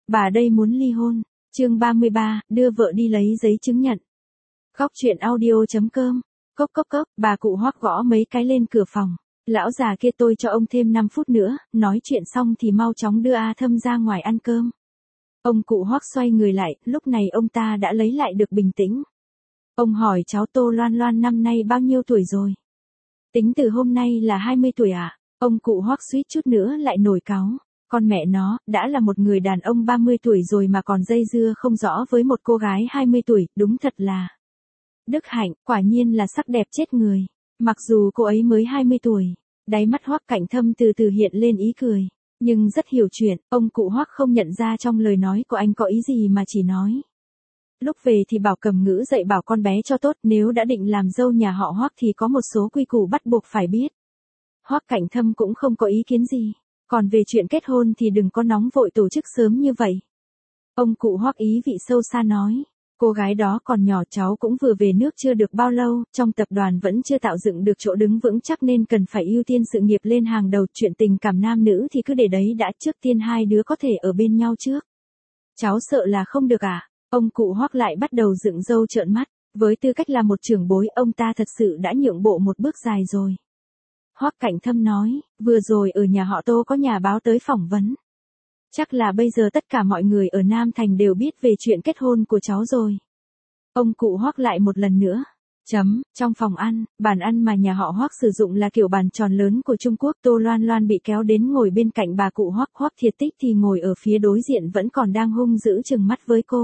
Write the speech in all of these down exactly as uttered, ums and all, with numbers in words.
bà đây muốn ly hôn. Chương ba mươi ba, đưa vợ đi lấy giấy chứng nhận. Góc truyện audio.com. Cốc cốc cốc, bà cụ Hoắc gõ mấy cái lên cửa phòng. Lão già kia, tôi cho ông thêm năm phút nữa, nói chuyện xong thì mau chóng đưa A Thâm ra ngoài ăn cơm. Ông cụ Hoắc xoay người lại, lúc này ông ta đã lấy lại được bình tĩnh. Ông hỏi cháu Tô Loan Loan năm nay bao nhiêu tuổi rồi? Tính từ hôm nay là hai mươi tuổi ạ. À? Ông cụ Hoắc suýt chút nữa lại nổi cáu. Con mẹ nó, đã là một người đàn ông ba mươi tuổi rồi mà còn dây dưa không rõ với một cô gái hai mươi tuổi, đúng thật là đức hạnh, quả nhiên là sắc đẹp chết người. Mặc dù cô ấy mới hai mươi tuổi, đáy mắt Hoắc Cảnh Thâm từ từ hiện lên ý cười, nhưng rất hiểu chuyện, ông cụ Hoắc không nhận ra trong lời nói của anh có ý gì mà chỉ nói. Lúc về thì bảo Cẩm Ngữ dạy bảo con bé cho tốt, nếu đã định làm dâu nhà họ Hoắc thì có một số quy củ bắt buộc phải biết. Hoắc Cảnh Thâm cũng không có ý kiến gì, còn về chuyện kết hôn thì đừng có nóng vội tổ chức sớm như vậy. Ông cụ Hoắc ý vị sâu xa nói, cô gái đó còn nhỏ, cháu cũng vừa về nước chưa được bao lâu, trong tập đoàn vẫn chưa tạo dựng được chỗ đứng vững chắc nên cần phải ưu tiên sự nghiệp lên hàng đầu, chuyện tình cảm nam nữ thì cứ để đấy đã, trước tiên hai đứa có thể ở bên nhau trước. Cháu sợ là không được à? Ông cụ Hoắc lại bắt đầu dựng râu trợn mắt, với tư cách là một trưởng bối, ông ta thật sự đã nhượng bộ một bước dài rồi. Hoắc Cảnh Thâm nói, vừa rồi ở nhà họ Tô có nhà báo tới phỏng vấn. Chắc là bây giờ tất cả mọi người ở Nam Thành đều biết về chuyện kết hôn của cháu rồi. Ông cụ Hoắc lại một lần nữa. Chấm, trong phòng ăn, bàn ăn mà nhà họ Hoắc sử dụng là kiểu bàn tròn lớn của Trung Quốc. Tô Loan Loan bị kéo đến ngồi bên cạnh bà cụ Hoắc. Hoắc Thiệt Tích thì ngồi ở phía đối diện vẫn còn đang hung dữ trừng mắt với cô.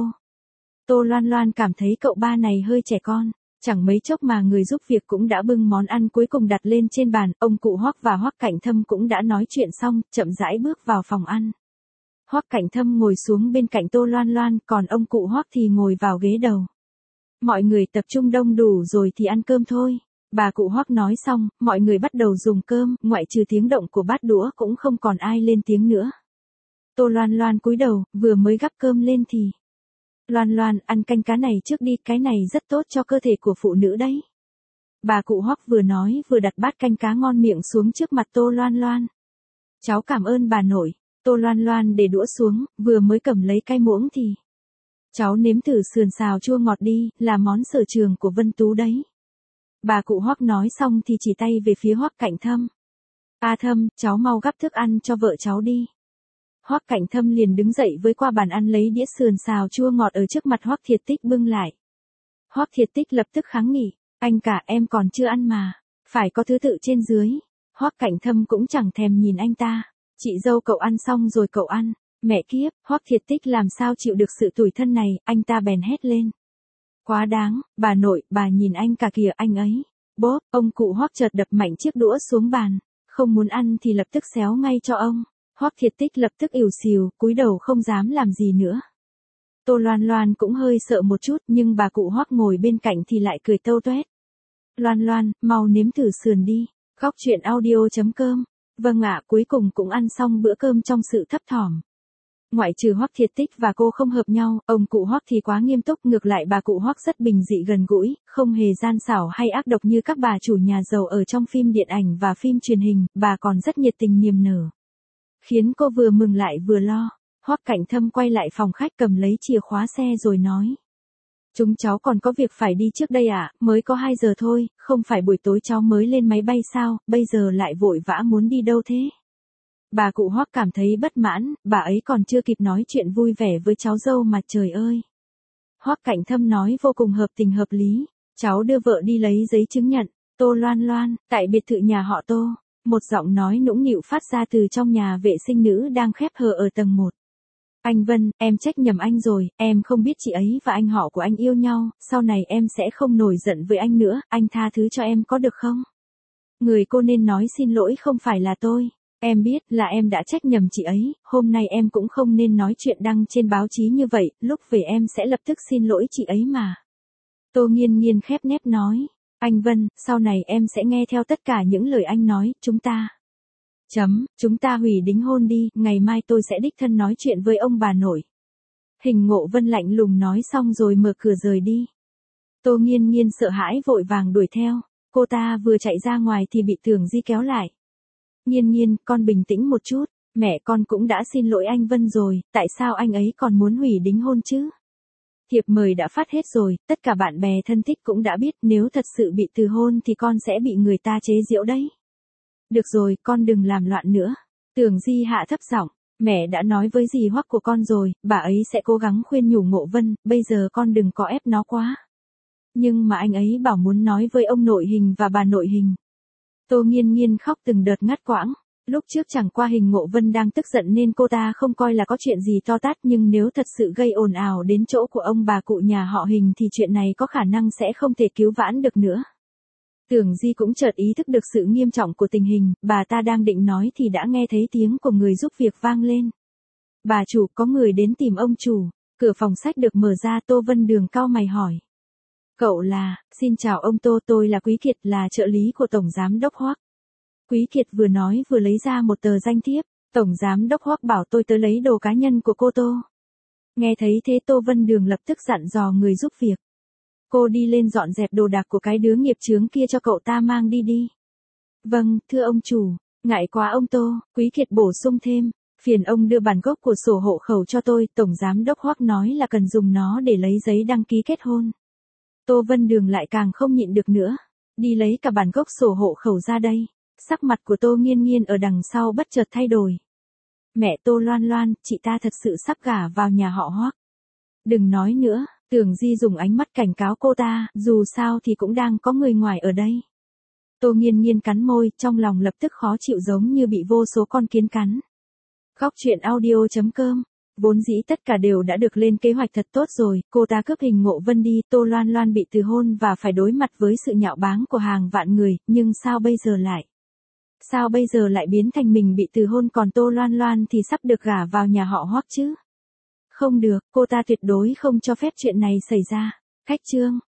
Tô Loan Loan cảm thấy cậu ba này hơi trẻ con. Chẳng mấy chốc mà người giúp việc cũng đã bưng món ăn cuối cùng đặt lên trên bàn. Ông cụ Hoắc và Hoắc Cảnh Thâm cũng đã nói chuyện xong, chậm rãi bước vào phòng ăn. Hoắc Cảnh Thâm ngồi xuống bên cạnh Tô Loan Loan, còn ông cụ Hoắc thì ngồi vào ghế đầu. Mọi người tập trung đông đủ rồi thì ăn cơm thôi. Bà cụ Hoắc nói xong, mọi người bắt đầu dùng cơm, ngoại trừ tiếng động của bát đũa cũng không còn ai lên tiếng nữa. Tô Loan Loan cúi đầu, vừa mới gắp cơm lên thì. Loan Loan, ăn canh cá này trước đi, cái này rất tốt cho cơ thể của phụ nữ đấy. Bà cụ Hoắc vừa nói vừa đặt bát canh cá ngon miệng xuống trước mặt Tô Loan Loan. Cháu cảm ơn bà nội. Tô Loan Loan để đũa xuống, vừa mới cầm lấy cái muỗng thì. Cháu nếm thử sườn xào chua ngọt đi, là món sở trường của Vân Tú đấy. Bà cụ Hoắc nói xong thì chỉ tay về phía Hoắc Cảnh Thâm. A Thâm, cháu mau gắp thức ăn cho vợ cháu đi. Hoắc Cảnh Thâm liền đứng dậy với qua bàn ăn lấy đĩa sườn xào chua ngọt ở trước mặt Hoắc Thiệt Tích bưng lại. Hoắc Thiệt Tích lập tức kháng nghị, anh cả em còn chưa ăn mà, phải có thứ tự trên dưới. Hoắc Cảnh Thâm cũng chẳng thèm nhìn anh ta, chị dâu cậu ăn xong rồi cậu ăn. Mẹ kiếp, Hoắc Thiệt Tích làm sao chịu được sự tủi thân này, anh ta bèn hét lên. Quá đáng, bà nội, bà nhìn anh cả kìa, anh ấy. Bốp, ông cụ Hoắc chợt đập mạnh chiếc đũa xuống bàn, không muốn ăn thì lập tức xéo ngay cho ông. Hoắc Thiệt Tích lập tức ỉu xìu, cúi đầu không dám làm gì nữa. Tô Loan Loan cũng hơi sợ một chút, nhưng bà cụ Hoắc ngồi bên cạnh thì lại cười tâu toét. Loan Loan, mau nếm thử sườn đi. Góc truyện audio.com. Vâng ạ, cuối cùng cũng ăn xong bữa cơm trong sự thấp thỏm. Ngoại trừ Hoắc Thiệt Tích và cô không hợp nhau, ông cụ Hoắc thì quá nghiêm túc, ngược lại bà cụ Hoắc rất bình dị gần gũi, không hề gian xảo hay ác độc như các bà chủ nhà giàu ở trong phim điện ảnh và phim truyền hình, bà còn rất nhiệt tình niềm nở. Khiến cô vừa mừng lại vừa lo. Hoắc Cảnh Thâm quay lại phòng khách cầm lấy chìa khóa xe rồi nói. Chúng cháu còn có việc phải đi trước đây ạ, à, mới có hai giờ thôi, không phải buổi tối cháu mới lên máy bay sao, bây giờ lại vội vã muốn đi đâu thế? Bà cụ Hoắc cảm thấy bất mãn, bà ấy còn chưa kịp nói chuyện vui vẻ với cháu dâu mà trời ơi. Hoắc Cảnh Thâm nói vô cùng hợp tình hợp lý, cháu đưa vợ đi lấy giấy chứng nhận. Tô Loan Loan, tại biệt thự nhà họ Tô, một giọng nói nũng nịu phát ra từ trong nhà vệ sinh nữ đang khép hờ ở tầng một. Anh Vân, em trách nhầm anh rồi, em không biết chị ấy và anh họ của anh yêu nhau, sau này em sẽ không nổi giận với anh nữa, anh tha thứ cho em có được không? Người cô nên nói xin lỗi không phải là tôi. Em biết là em đã trách nhầm chị ấy, hôm nay em cũng không nên nói chuyện đăng trên báo chí như vậy, lúc về em sẽ lập tức xin lỗi chị ấy mà. Tô Nghiên Nghiên khép nép nói, anh Vân, sau này em sẽ nghe theo tất cả những lời anh nói, chúng ta. Chấm, chúng ta hủy đính hôn đi, ngày mai tôi sẽ đích thân nói chuyện với ông bà nội. Hình Ngộ Vân lạnh lùng nói xong rồi mở cửa rời đi. Tô Nghiên Nghiên sợ hãi vội vàng đuổi theo, cô ta vừa chạy ra ngoài thì bị Tưởng Di kéo lại. Nghiên Nghiên, con bình tĩnh một chút, Mẹ con cũng đã xin lỗi anh Vân rồi, tại sao anh ấy còn muốn hủy đính hôn chứ? Thiệp mời đã phát hết rồi, tất cả bạn bè thân thích cũng đã biết, nếu thật sự bị từ hôn thì con sẽ bị người ta chế giễu đấy. Được rồi, con đừng làm loạn nữa. Tưởng Di hạ thấp giọng, mẹ đã nói với dì Hoắc của con rồi, bà ấy sẽ cố gắng khuyên nhủ Ngộ Vân, bây giờ con đừng có ép nó quá. Nhưng mà anh ấy bảo muốn nói với ông nội hình và bà nội hình. Tô Nghiên Nghiên khóc từng đợt ngắt quãng. Lúc trước chẳng qua hình Ngộ Vân đang tức giận nên cô ta không coi là có chuyện gì to tát, nhưng nếu thật sự gây ồn ào đến chỗ của ông bà cụ nhà họ Hình thì chuyện này có khả năng sẽ không thể cứu vãn được nữa. Tưởng Di cũng chợt ý thức được sự nghiêm trọng của tình hình, bà ta đang định nói thì đã nghe thấy tiếng của người giúp việc vang lên. Bà chủ, có người đến tìm ông chủ. Cửa phòng sách được mở ra, Tô Vân Đường cau mày hỏi. Cậu là, xin chào ông Tô, tôi là Quý Kiệt, là trợ lý của Tổng Giám Đốc Hoắc. Quý Kiệt vừa nói vừa lấy ra một tờ danh thiếp. Tổng Giám Đốc Hoắc bảo tôi tới lấy đồ cá nhân của cô Tô. Nghe thấy thế Tô Vân Đường lập tức dặn dò người giúp việc. Cô đi lên dọn dẹp đồ đạc của cái đứa nghiệp chướng kia cho cậu ta mang đi đi. Vâng, thưa ông chủ, ngại quá ông Tô, Quý Kiệt bổ sung thêm. Phiền ông đưa bản gốc của sổ hộ khẩu cho tôi, Tổng Giám Đốc Hoắc nói là cần dùng nó để lấy giấy đăng ký kết hôn. Tô Vân Đường lại càng không nhịn được nữa. Đi lấy cả bản gốc sổ hộ khẩu ra đây. Sắc mặt của Tô Nghiên Nghiên ở đằng sau bất chợt thay đổi. Mẹ Tô Loan Loan, chị ta thật sự sắp gả vào nhà họ Hoắc. Đừng nói nữa, Tưởng Di dùng ánh mắt cảnh cáo cô ta, dù sao thì cũng đang có người ngoài ở đây. Tô Nghiên Nghiên cắn môi, trong lòng lập tức khó chịu giống như bị vô số con kiến cắn. Góc truyện audio chấm com. Vốn dĩ tất cả đều đã được lên kế hoạch thật tốt rồi, cô ta cướp hình Ngộ Vân đi, Tô Loan Loan bị từ hôn và phải đối mặt với sự nhạo báng của hàng vạn người, nhưng sao bây giờ lại? Sao bây giờ lại biến thành mình bị từ hôn, còn Tô Loan Loan thì sắp được gả vào nhà họ Hoắc chứ? Không được, cô ta tuyệt đối không cho phép chuyện này xảy ra. Khách chương.